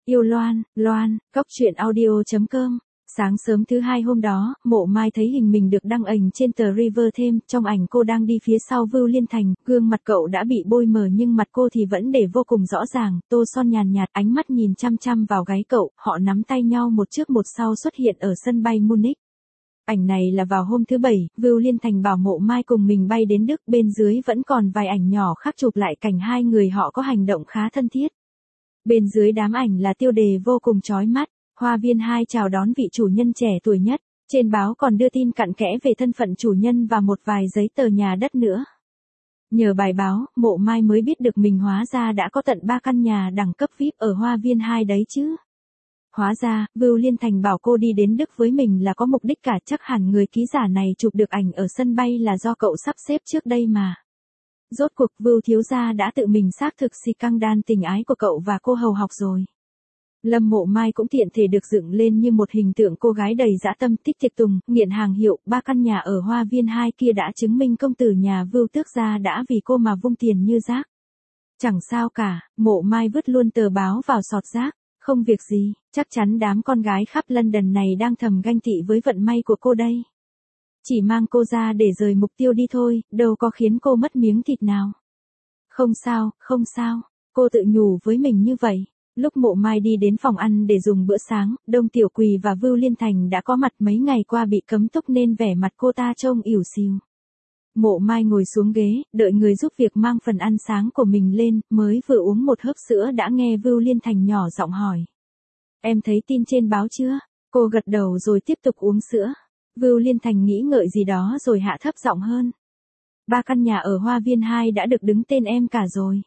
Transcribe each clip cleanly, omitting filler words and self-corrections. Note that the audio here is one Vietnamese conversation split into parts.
Yêu Loan, Loan, Cóc truyện audio.com. Sáng sớm thứ hai hôm đó, Mộ Mai thấy hình mình được đăng ảnh trên tờ River thêm, trong ảnh cô đang đi phía sau Vưu Liên Thành, gương mặt cậu đã bị bôi mờ nhưng mặt cô thì vẫn để vô cùng rõ ràng, tô son nhàn nhạt, ánh mắt nhìn chăm chăm vào gáy cậu, họ nắm tay nhau một trước một sau xuất hiện ở sân bay Munich. Ảnh này là vào hôm thứ Bảy, Vưu Liên Thành bảo Mộ Mai cùng mình bay đến Đức, bên dưới vẫn còn vài ảnh nhỏ khác chụp lại cảnh hai người họ có hành động khá thân thiết. Bên dưới đám ảnh là tiêu đề vô cùng chói mắt, Hoa viên 2 chào đón vị chủ nhân trẻ tuổi nhất, trên báo còn đưa tin cặn kẽ về thân phận chủ nhân và một vài giấy tờ nhà đất nữa. Nhờ bài báo, Mộ Mai mới biết được mình hóa ra đã có tận 3 căn nhà đẳng cấp VIP ở Hoa viên 2 đấy chứ. Hóa ra, Vưu Liên Thành bảo cô đi đến Đức với mình là có mục đích cả, chắc hẳn người ký giả này chụp được ảnh ở sân bay là do cậu sắp xếp trước đây mà. Rốt cuộc Vưu thiếu gia đã tự mình xác thực scandal tình ái của cậu và cô hầu học rồi. Lâm Mộ Mai cũng tiện thể được dựng lên như một hình tượng cô gái đầy dã tâm, thích tiệc tùng, nghiện hàng hiệu, 3 căn nhà ở Hoa viên 2 kia đã chứng minh công tử nhà Vưu tước gia đã vì cô mà vung tiền như rác. Chẳng sao cả, Mộ Mai vứt luôn tờ báo vào sọt rác, không việc gì, chắc chắn đám con gái khắp London này đang thầm ganh tị với vận may của cô đây. Chỉ mang cô ra để rời mục tiêu đi thôi, đâu có khiến cô mất miếng thịt nào. Không sao, không sao, cô tự nhủ với mình như vậy. Lúc Mộ Mai đi đến phòng ăn để dùng bữa sáng, Đông Tiểu Quỳ và Vưu Liên Thành đã có mặt, mấy ngày qua bị cấm túc nên vẻ mặt cô ta trông ỉu xìu. Mộ Mai ngồi xuống ghế, đợi người giúp việc mang phần ăn sáng của mình lên, mới vừa uống một hớp sữa đã nghe Vưu Liên Thành nhỏ giọng hỏi. Em thấy tin trên báo chưa? Cô gật đầu rồi tiếp tục uống sữa. Vưu Liên Thành nghĩ ngợi gì đó rồi hạ thấp giọng hơn. 3 căn nhà ở Hoa viên 2 đã được đứng tên em cả rồi.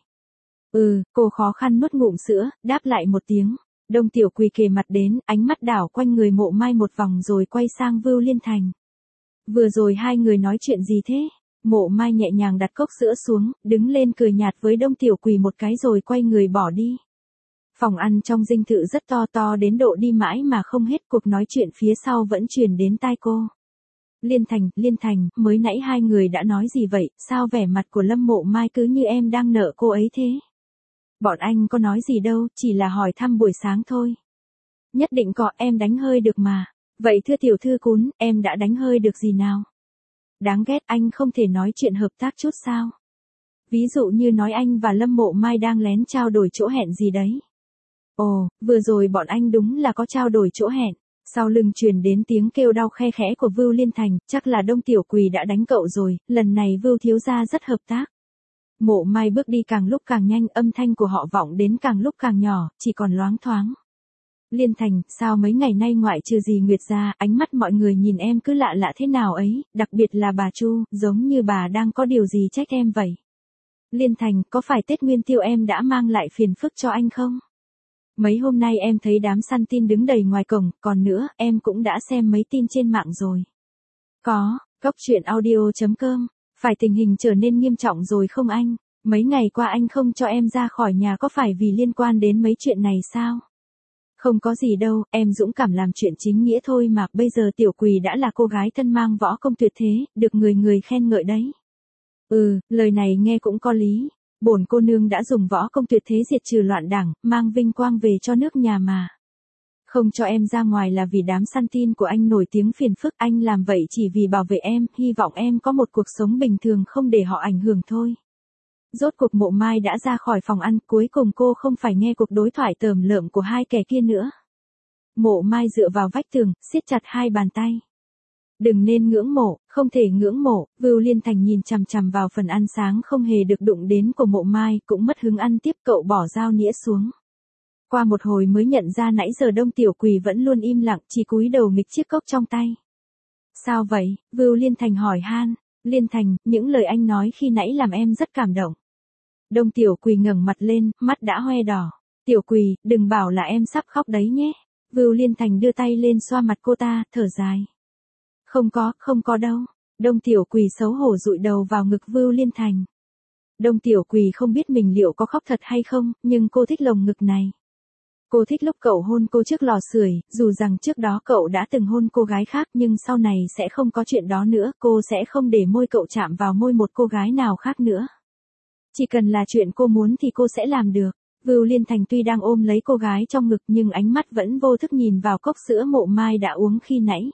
Cô khó khăn nuốt ngụm sữa, đáp lại một tiếng. Đông Tiểu Quỳ kề mặt đến, ánh mắt đảo quanh người Mộ Mai một vòng rồi quay sang Vưu Liên Thành. Vừa rồi hai người nói chuyện gì thế? Mộ Mai nhẹ nhàng đặt cốc sữa xuống, đứng lên cười nhạt với Đông Tiểu Quỳ một cái rồi quay người bỏ đi. Phòng ăn trong dinh thự rất to đến độ đi mãi mà không hết, cuộc nói chuyện phía sau vẫn truyền đến tai cô. Liên Thành, mới nãy hai người đã nói gì vậy, sao vẻ mặt của Lâm Mộ Mai cứ như em đang nợ cô ấy thế? Bọn anh có nói gì đâu, chỉ là hỏi thăm buổi sáng thôi. Nhất định có, em đánh hơi được mà. Vậy thưa tiểu thư Cún, em đã đánh hơi được gì nào? Đáng ghét, anh không thể nói chuyện hợp tác chút sao? Ví dụ như nói anh và Lâm Mộ Mai đang lén trao đổi chỗ hẹn gì đấy. Ồ, vừa rồi bọn anh đúng là có trao đổi chỗ hẹn. Sau lưng truyền đến tiếng kêu đau khe khẽ của Vưu Liên Thành, chắc là Đông Tiểu Quỳ đã đánh cậu rồi, lần này Vưu thiếu gia rất hợp tác. Mộ Mai bước đi càng lúc càng nhanh, âm thanh của họ vọng đến càng lúc càng nhỏ, chỉ còn loáng thoáng. Liên Thành, sao mấy ngày nay ngoại trừ gì Nguyệt ra, ánh mắt mọi người nhìn em cứ lạ lạ thế nào ấy, đặc biệt là bà Chu, giống như bà đang có điều gì trách em vậy. Liên Thành, có phải Tết Nguyên Tiêu em đã mang lại phiền phức cho anh không? Mấy hôm nay em thấy đám săn tin đứng đầy ngoài cổng, còn nữa, em cũng đã xem mấy tin trên mạng rồi. Có, Cóc truyện audio.com, phải tình hình trở nên nghiêm trọng rồi không anh? Mấy ngày qua anh không cho em ra khỏi nhà có phải vì liên quan đến mấy chuyện này sao? Không có gì đâu, em dũng cảm làm chuyện chính nghĩa thôi mà, bây giờ Tiểu Quỳ đã là cô gái thân mang võ công tuyệt thế, được người khen ngợi đấy. Lời này nghe cũng có lý. Bổn cô nương đã dùng võ công tuyệt thế diệt trừ loạn đảng, mang vinh quang về cho nước nhà mà. Không cho em ra ngoài là vì đám săn tin của anh nổi tiếng phiền phức, anh làm vậy chỉ vì bảo vệ em, hy vọng em có một cuộc sống bình thường không để họ ảnh hưởng thôi. Rốt cuộc Mộ Mai đã ra khỏi phòng ăn, cuối cùng cô không phải nghe cuộc đối thoại tởm lợm của hai kẻ kia nữa. Mộ Mai dựa vào vách tường, siết chặt hai bàn tay. Đừng nên ngưỡng mộ, không thể ngưỡng mộ. Vưu Liên Thành nhìn chằm chằm vào phần ăn sáng không hề được đụng đến của Mộ Mai, cũng mất hứng ăn tiếp, cậu bỏ dao nĩa xuống. Qua một hồi mới nhận ra nãy giờ Đông Tiểu Quỳ vẫn luôn im lặng, chỉ cúi đầu nghịch chiếc cốc trong tay. Sao vậy? Vưu Liên Thành hỏi han. Liên Thành, những lời anh nói khi nãy làm em rất cảm động. Đông Tiểu Quỳ ngẩng mặt lên, mắt đã hoe đỏ. Tiểu Quỳ, đừng bảo là em sắp khóc đấy nhé. Vưu Liên Thành đưa tay lên xoa mặt cô ta, thở dài. Không có đâu. Đông Tiểu Quỳ xấu hổ dụi đầu vào ngực Vưu Liên Thành. Đông Tiểu Quỳ không biết mình liệu có khóc thật hay không, nhưng cô thích lồng ngực này. Cô thích lúc cậu hôn cô trước lò sưởi, dù rằng trước đó cậu đã từng hôn cô gái khác nhưng sau này sẽ không có chuyện đó nữa, cô sẽ không để môi cậu chạm vào môi một cô gái nào khác nữa. Chỉ cần là chuyện cô muốn thì cô sẽ làm được. Vưu Liên Thành tuy đang ôm lấy cô gái trong ngực nhưng ánh mắt vẫn vô thức nhìn vào cốc sữa Mộ Mai đã uống khi nãy.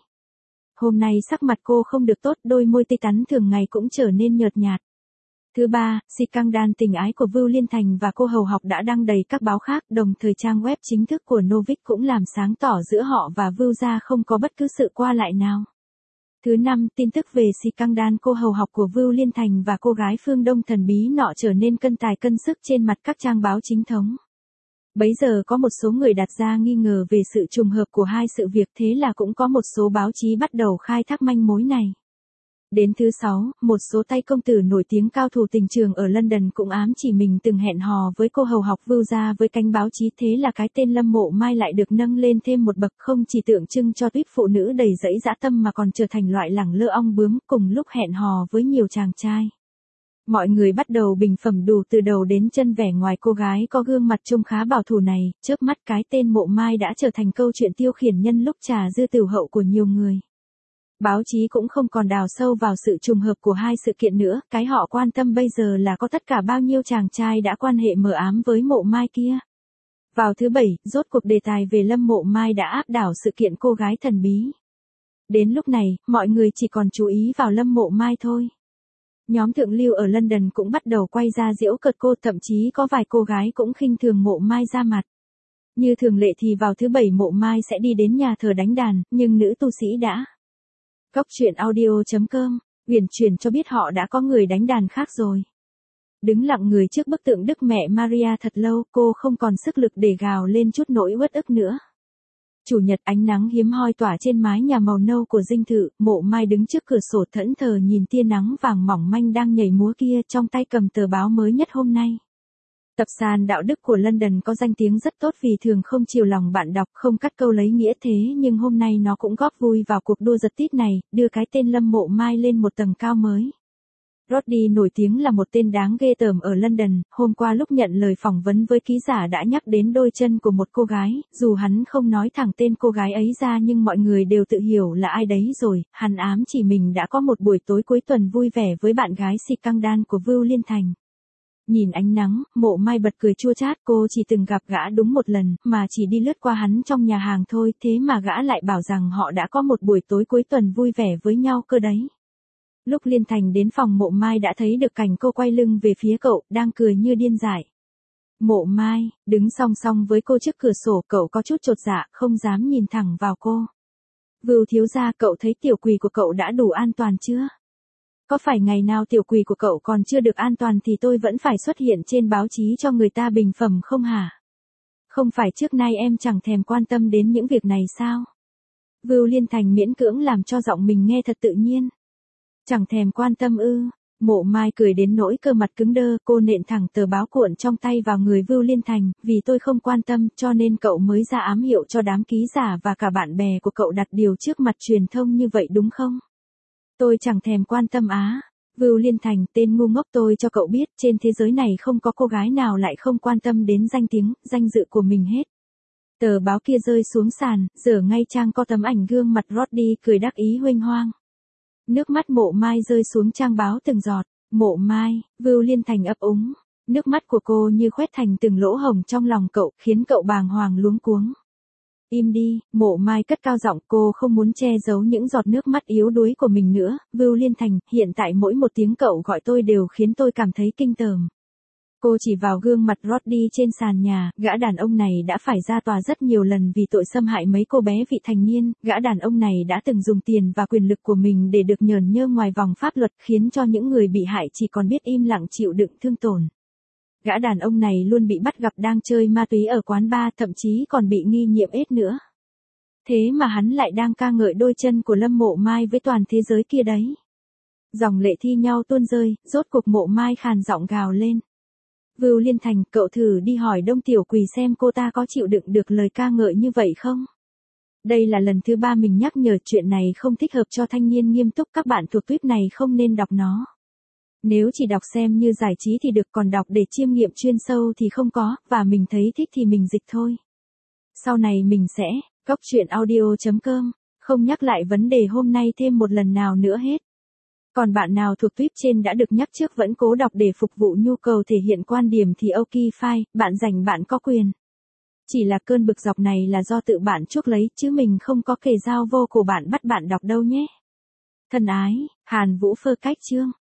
Hôm nay sắc mặt cô không được tốt, đôi môi tươi tắn thường ngày cũng trở nên nhợt nhạt. Thứ ba, scandal tình ái của Vưu Liên Thành và cô hầu học đã đăng đầy các báo khác, đồng thời trang web chính thức của Novik cũng làm sáng tỏ giữa họ và Vưu gia không có bất cứ sự qua lại nào. Thứ năm, tin tức về scandal cô hầu học của Vưu Liên Thành và cô gái phương Đông thần bí nọ trở nên cân tài cân sức trên mặt các trang báo chính thống. Bấy giờ có một số người đặt ra nghi ngờ về sự trùng hợp của hai sự việc, thế là cũng có một số báo chí bắt đầu khai thác manh mối này. Đến thứ sáu, một số tay công tử nổi tiếng cao thủ tình trường ở London cũng ám chỉ mình từng hẹn hò với cô hầu học Vưu gia với cánh báo chí, thế là cái tên Lâm Mộ Mai lại được nâng lên thêm một bậc, không chỉ tượng trưng cho tuyết phụ nữ đầy dẫy dã tâm mà còn trở thành loại lẳng lơ ong bướm cùng lúc hẹn hò với nhiều chàng trai. Mọi người bắt đầu bình phẩm đủ từ đầu đến chân vẻ ngoài cô gái có gương mặt trông khá bảo thủ này, chớp mắt cái tên Mộ Mai đã trở thành câu chuyện tiêu khiển nhân lúc trà dư tửu hậu của nhiều người. Báo chí cũng không còn đào sâu vào sự trùng hợp của hai sự kiện nữa, cái họ quan tâm bây giờ là có tất cả bao nhiêu chàng trai đã quan hệ mờ ám với Mộ Mai kia. Vào thứ bảy, rốt cuộc đề tài về Lâm Mộ Mai đã áp đảo sự kiện cô gái thần bí. Đến lúc này, mọi người chỉ còn chú ý vào Lâm Mộ Mai thôi. Nhóm thượng lưu ở London cũng bắt đầu quay ra giễu cợt cô, thậm chí có vài cô gái cũng khinh thường Mộ Mai ra mặt. Như thường lệ thì vào thứ bảy Mộ Mai sẽ đi đến nhà thờ đánh đàn, nhưng nữ tu sĩ đã. Cốc truyện audio.com, uyển chuyển cho biết họ đã có người đánh đàn khác rồi. Đứng lặng người trước bức tượng Đức Mẹ Maria thật lâu, cô không còn sức lực để gào lên chút nỗi uất ức nữa. Chủ nhật, ánh nắng hiếm hoi tỏa trên mái nhà màu nâu của dinh thự, Mộ Mai đứng trước cửa sổ thẫn thờ nhìn tia nắng vàng mỏng manh đang nhảy múa kia, trong tay cầm tờ báo mới nhất hôm nay. Tập sàn đạo đức của London có danh tiếng rất tốt vì thường không chiều lòng bạn đọc, không cắt câu lấy nghĩa, thế nhưng hôm nay nó cũng góp vui vào cuộc đua giật tít này, đưa cái tên Lâm Mộ Mai lên một tầng cao mới. Roddy nổi tiếng là một tên đáng ghê tởm ở London, hôm qua lúc nhận lời phỏng vấn với ký giả đã nhắc đến đôi chân của một cô gái, dù hắn không nói thẳng tên cô gái ấy ra nhưng mọi người đều tự hiểu là ai đấy rồi, hắn ám chỉ mình đã có một buổi tối cuối tuần vui vẻ với bạn gái scandal của Vưu Liên Thành. Nhìn ánh nắng, Mộ Mai bật cười chua chát, cô chỉ từng gặp gã đúng một lần, mà chỉ đi lướt qua hắn trong nhà hàng thôi, thế mà gã lại bảo rằng họ đã có một buổi tối cuối tuần vui vẻ với nhau cơ đấy. Lúc Liên Thành đến phòng Mộ Mai đã thấy được cảnh cô quay lưng về phía cậu, đang cười như điên dại. Mộ Mai, đứng song song với cô trước cửa sổ, cậu có chút chột dạ, không dám nhìn thẳng vào cô. Vưu thiếu gia, cậu thấy tiểu quỳ của cậu đã đủ an toàn chưa? Có phải ngày nào tiểu quỳ của cậu còn chưa được an toàn thì tôi vẫn phải xuất hiện trên báo chí cho người ta bình phẩm không hả? Không phải trước nay em chẳng thèm quan tâm đến những việc này sao? Vưu Liên Thành miễn cưỡng làm cho giọng mình nghe thật tự nhiên. Chẳng thèm quan tâm ư? Mộ Mai cười đến nỗi cơ mặt cứng đơ, cô nện thẳng tờ báo cuộn trong tay vào người Vưu Liên Thành, vì tôi không quan tâm cho nên cậu mới ra ám hiệu cho đám ký giả và cả bạn bè của cậu đặt điều trước mặt truyền thông như vậy đúng không? Tôi chẳng thèm quan tâm á. Vưu Liên Thành, tên ngu ngốc, tôi cho cậu biết, trên thế giới này không có cô gái nào lại không quan tâm đến danh tiếng, danh dự của mình hết. Tờ báo kia rơi xuống sàn, giờ ngay trang có tấm ảnh gương mặt Roddy cười đắc ý huênh hoang. Nước mắt Mộ Mai rơi xuống trang báo từng giọt. Mộ Mai, Vưu Liên Thành ấp úng. Nước mắt của cô như khoét thành từng lỗ hổng trong lòng cậu, khiến cậu bàng hoàng luống cuống. Im đi, Mộ Mai cất cao giọng, cô không muốn che giấu những giọt nước mắt yếu đuối của mình nữa. Vưu Liên Thành, hiện tại mỗi một tiếng cậu gọi tôi đều khiến tôi cảm thấy kinh tởm. Cô chỉ vào gương mặt Roddy trên sàn nhà, gã đàn ông này đã phải ra tòa rất nhiều lần vì tội xâm hại mấy cô bé vị thành niên, gã đàn ông này đã từng dùng tiền và quyền lực của mình để được nhờn nhơ ngoài vòng pháp luật, khiến cho những người bị hại chỉ còn biết im lặng chịu đựng thương tổn. Gã đàn ông này luôn bị bắt gặp đang chơi ma túy ở quán bar, thậm chí còn bị nghi nhiễm AIDS nữa. Thế mà hắn lại đang ca ngợi đôi chân của Lâm Mộ Mai với toàn thế giới kia đấy. Dòng lệ thi nhau tuôn rơi, rốt cuộc Mộ Mai khàn giọng gào lên. Vưu Liên Thành, cậu thử đi hỏi Đông Tiểu Quỳ xem cô ta có chịu đựng được lời ca ngợi như vậy không? Đây là lần thứ 3 mình nhắc nhở, chuyện này không thích hợp cho thanh niên nghiêm túc, các bạn thuộc tuyết này không nên đọc nó. Nếu chỉ đọc xem như giải trí thì được, còn đọc để chiêm nghiệm chuyên sâu thì không có, và mình thấy thích thì mình dịch thôi. Sau này mình sẽ, cốc truyện audio.com, không nhắc lại vấn đề hôm nay thêm một lần nào nữa hết. Còn bạn nào thuộc tuyếp trên đã được nhắc trước vẫn cố đọc để phục vụ nhu cầu thể hiện quan điểm thì ok fine, bạn rảnh bạn có quyền. Chỉ là cơn bực dọc này là do tự bạn chuốc lấy chứ mình không có kề dao vô cổ bạn bắt bạn đọc đâu nhé. Thân ái, Hàn Vũ Phơ cách chương.